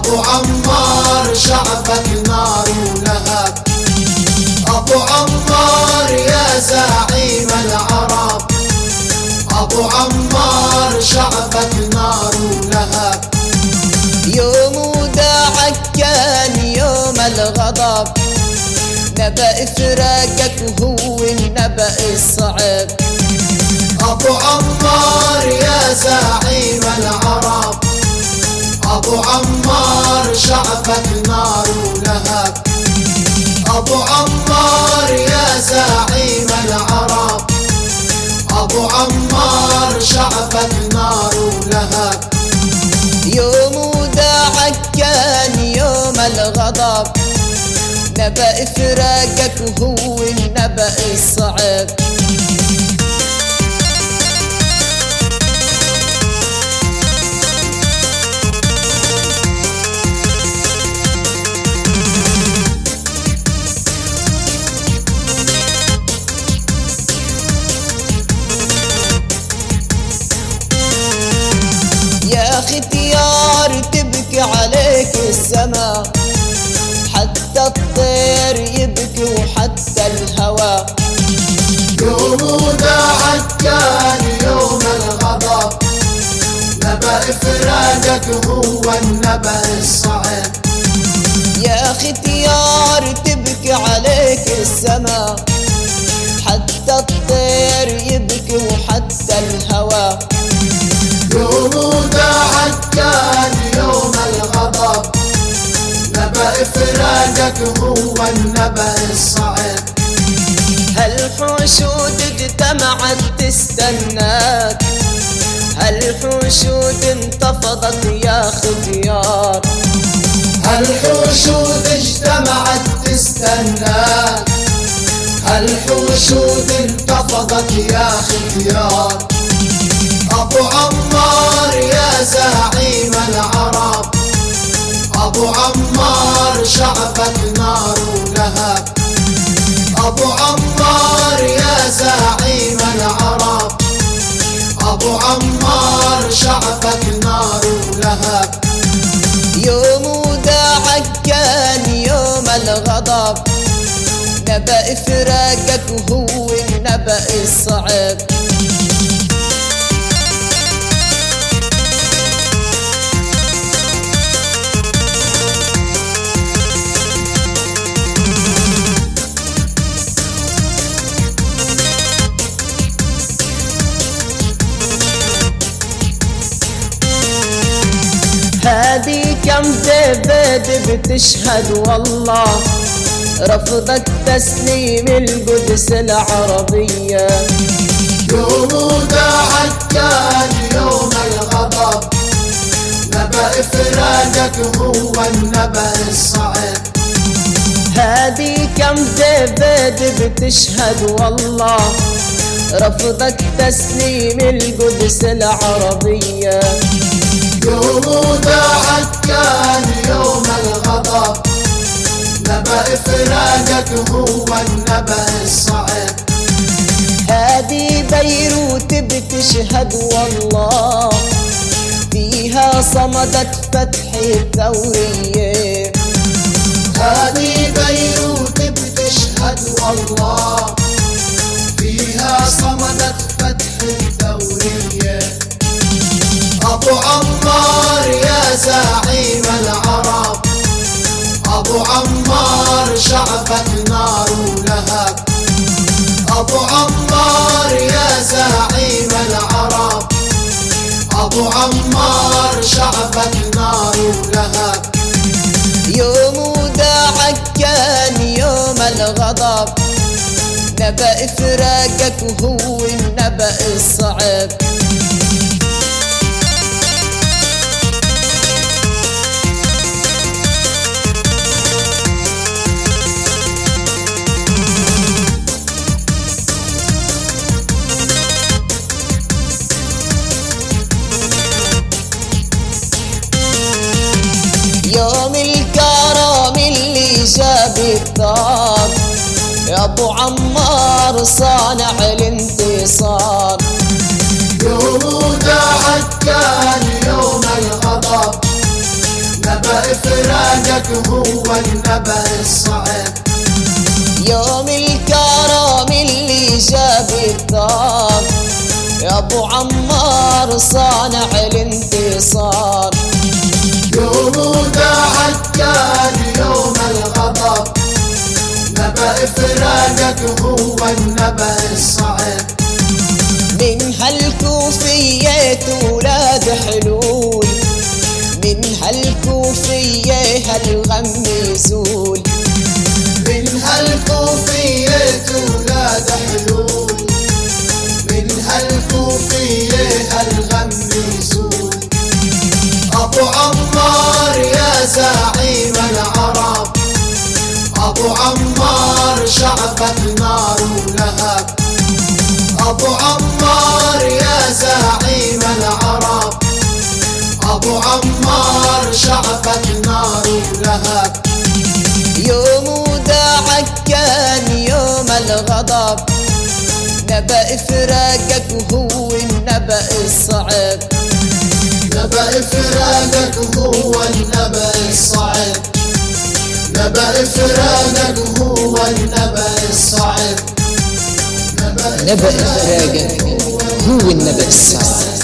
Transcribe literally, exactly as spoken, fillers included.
أبو عمار شعبك نار ولهب، أبو عمار يا زعيم العرب، أبو عمار شعبك نار ولهب. يوم وداعك كان يوم الغضب، نبأ فراقك وهو النبأ الصعب. أبو عمار يا زعيم العرب، أبو عمار شعبك نار ولهب، أبو عمار يا زعيم العرب، أبو عمار شعبك نار ولهب. يوم وداعك كان يوم الغضب، نبأ فراقك وهو النبأ الصعب. يا ختيار تبكي عليك السما، حتى الطير يبكي وحتى الهوى. يوم وداعك كان يوم الغضب، نبأ فراقك هو النبأ الصعب. يا ختيار تبكي عليك السما، حتى الطير يبكي وحتى الهوى. يوم وداعك كان يوم الغضب، نبأ فراقك هو النبأ الصعب. هالحشود اجتمعت تستناك، هالحشود انتفضت يا ختيار. هالحشود اجتمعت تستناك، هالحشود انتفضت يا ختيار. أبو عمار يا زعيم العرب، أبو عمار شعبك نار ولهب، أبو عمار يا زعيم العرب، أبو عمار شعبك نار ولهب. يوم وداعك كان يوم الغضب، نبأ فراقك وهو النبأ الصعب. هادي كم زبد بتشهد والله، رفضت تسليم القدس العربية. يوم وداعك كان يوم الغضب، نبأ فراقك هو النبأ الصعب. هادي كم زبد بتشهد والله، رفضت تسليم القدس العربية. يوم وداعك كان يوم الغضب، نبأ فراقك هو النبأ الصعب. هادي بيروت بتشهد والله، فيها صمدت فتح الثورية. هادي بيروت بتشهد والله، فيها صمدت فتح الثورية. أبو عمار يا زعيم العرب، أبو عمار شعبك نار ولهب، أبو عمار يا زعيم العرب، أبو عمار شعبك نار ولهب. يوم وداعك كان يوم الغضب، نبأ فراقك وهو النبأ الصعب. يوم الكرم اللي جاب الدار، يا ابو عمار صانع الانتصار. يوم وداعك كان يوم الغضب، نبأ فراقك هو النبأ الصعب. يوم الكرم اللي جاب الثار يا ابو عمار صانع الانتصار. يوم وداعك كان يوم الغضب، نبأ فراقك هو النبأ الصعب. من هالكوفية ولاد حلول، من هالكوفية هالغم يزول، من هالكوفية ولاد حلول، من هالكوفية هالغم يزول. أبو عمار يا زعيم العرب، أبو عمار شعبك نار ولهب. أبو عمار يا زعيم العرب، أبو عمار شعبك نار ولهب. يوم وداعك كان يوم الغضب، نبأ فراقك هو النبأ الصعب. نبأ فراقك هو النبأ الصعب، نبأ فراقك هو النبأ الصعب. نبأ فراقك هو النبأ الصعب.